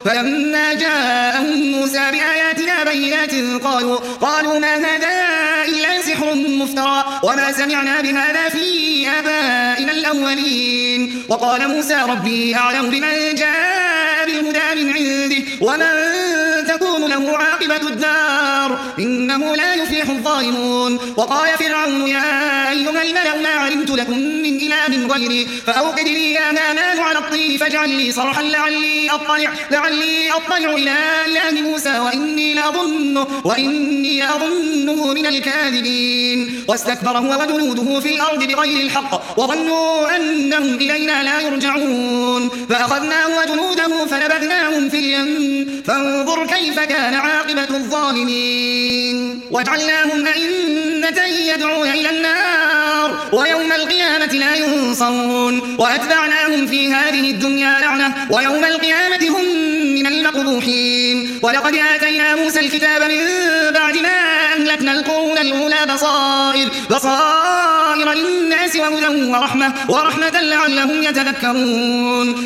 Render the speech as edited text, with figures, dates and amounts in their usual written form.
فلما جاءهم موسى بآياتنا بينات قالوا ما هذا إلا سحر مفترى وما سمعنا بهذا في آبائنا الأولين. وقال موسى ربي أعلم بمن جاء بالهدى من عنده ومن تكون له عاقبة الدار إنه لا يفلح الظالمون. وقال فرعون يا أيها الملأ ما علمت لكم من إله غيري فأوقد لي يا هامان على الطين فاجعل لي صرحا لعلي أطلع إلى إله موسى وإني لأظنه من الكاذبين. واستكبر هو وجنوده في الأرض بغير الحق وظنوا أنهم إلينا لا يرجعون فأخذناه وجنوده فنبذناهم في اليم فانظر كيف كان عاقبة الظالمين. وجعلناهم أئمة يدعون إلى النار ويوم القيامة لا ينصرون وأتبعناهم في هذه الدنيا لعنة ويوم القيامة هم من المقبوحين. ولقد آتينا موسى الكتاب من بعد ما أهلكنا القرون الأولى بصائر للناس وهدى ورحمة لعلهم يتذكرون.